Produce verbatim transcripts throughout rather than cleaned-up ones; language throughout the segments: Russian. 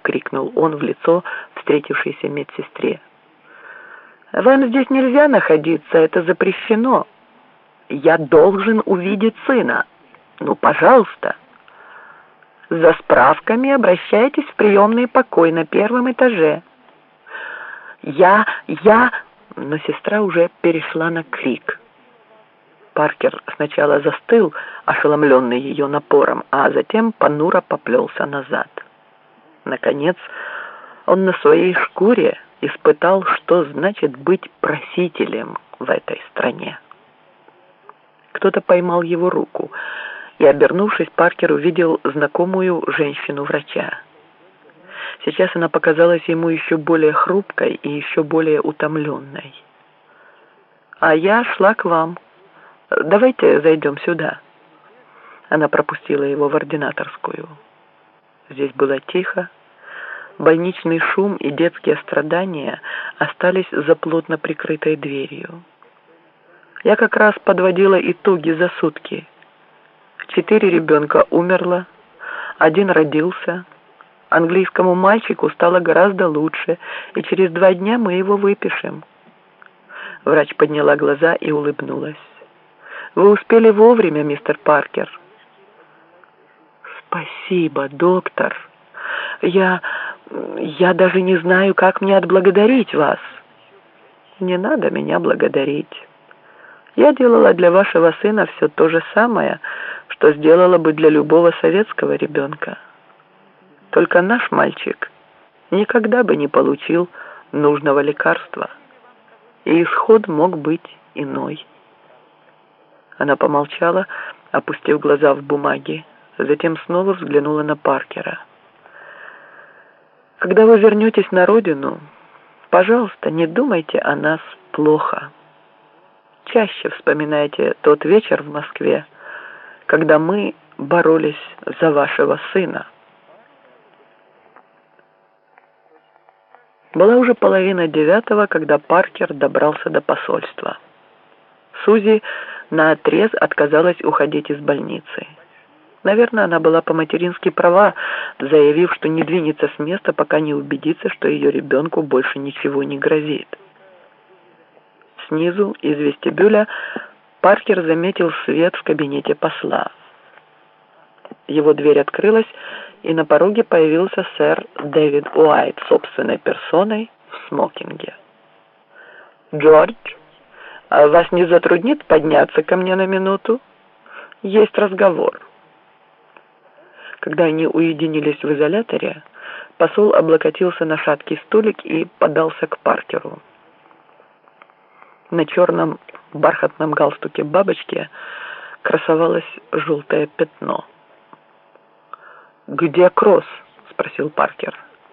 крикнул он в лицо встретившейся медсестре. «Вам здесь нельзя находиться, это запрещено. Я должен увидеть сына. Ну, пожалуйста. За справками обращайтесь в приемный покой на первом этаже». «Я, я...» Но сестра уже перешла на крик. Паркер сначала застыл, ошеломленный ее напором, а затем понуро поплелся назад. Наконец, он на своей шкуре испытал, что значит быть просителем в этой стране. Кто-то поймал его руку, и, обернувшись, Паркер увидел знакомую женщину-врача. Сейчас она показалась ему еще более хрупкой и еще более утомленной. «А я шла к вам. Давайте зайдем сюда». Она пропустила его в ординаторскую. Здесь было тихо. Больничный шум и детские страдания остались за плотно прикрытой дверью. Я как раз подводила итоги за сутки. Четыре ребенка умерло, один родился. Английскому мальчику стало гораздо лучше, и через два дня мы его выпишем. Врач подняла глаза и улыбнулась. «Вы успели вовремя, мистер Паркер». «Спасибо, доктор. Я... я даже не знаю, как мне отблагодарить вас». «Не надо меня благодарить. Я делала для вашего сына все то же самое, что сделала бы для любого советского ребенка. Только наш мальчик никогда бы не получил нужного лекарства, и исход мог быть иной». Она помолчала, опустив глаза в бумаги, затем снова взглянула на Паркера. «Когда вы вернетесь на родину, пожалуйста, не думайте о нас плохо. Чаще вспоминайте тот вечер в Москве, когда мы боролись за вашего сына». Была уже половина девятого, когда Паркер добрался до посольства. Сузи наотрез отказалась уходить из больницы. Наверное, она была по-матерински права, заявив, что не двинется с места, пока не убедится, что ее ребенку больше ничего не грозит. Снизу, из вестибюля, Паркер заметил свет в кабинете посла. Его дверь открылась, и на пороге появился сэр Дэвид Уайт собственной персоной в смокинге. «Джордж, вас не затруднит подняться ко мне на минуту? Есть разговор». Когда они уединились в изоляторе, посол облокотился на шаткий стулик и подался к Паркеру. На черном бархатном галстуке бабочки красовалось желтое пятно. «Где Кросс?» — спросил Паркер.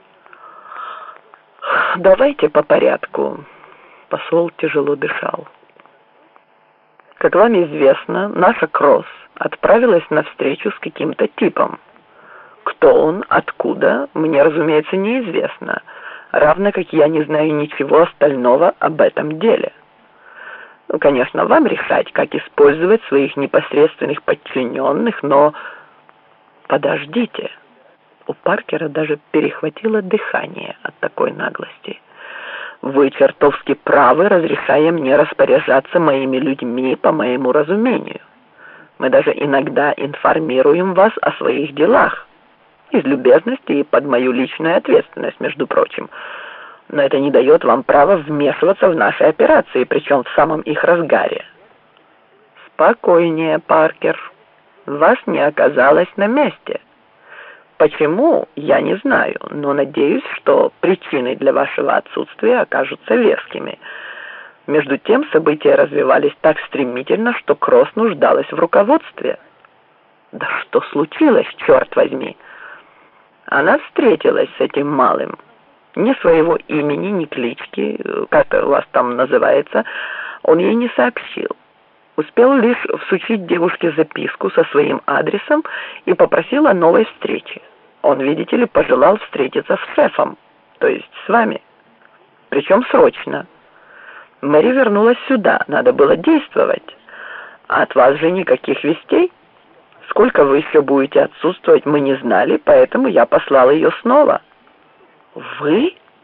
«Давайте по порядку». Посол тяжело дышал. «Как вам известно, наша Кросс отправилась на встречу с каким-то типом. Кто он, откуда, мне, разумеется, неизвестно, равно как я не знаю ничего остального об этом деле. Ну, конечно, вам решать, как использовать своих непосредственных подчиненных, но... Подождите». У Паркера даже перехватило дыхание от такой наглости. «Вы чертовски правы, разрешая мне распоряжаться моими людьми по моему разумению. Мы даже иногда информируем вас о своих делах. Из любезности и под мою личную ответственность, между прочим. Но это не дает вам права вмешиваться в наши операции, причем в самом их разгаре». «Спокойнее, Паркер. Вас не оказалось на месте. Почему, я не знаю, но надеюсь, что причины для вашего отсутствия окажутся вескими. Между тем события развивались так стремительно, что Кросс нуждалась в руководстве». «Да что случилось, черт возьми?» «Она встретилась с этим малым. Ни своего имени, ни клички, как у вас там называется, он ей не сообщил. Успел лишь всучить девушке записку со своим адресом и попросил о новой встрече. Он, видите ли, пожелал встретиться с шефом, то есть с вами. Причем срочно. Мэри вернулась сюда, надо было действовать. А от вас же никаких вестей. Сколько вы еще будете отсутствовать, мы не знали, поэтому я послал ее снова». Вы?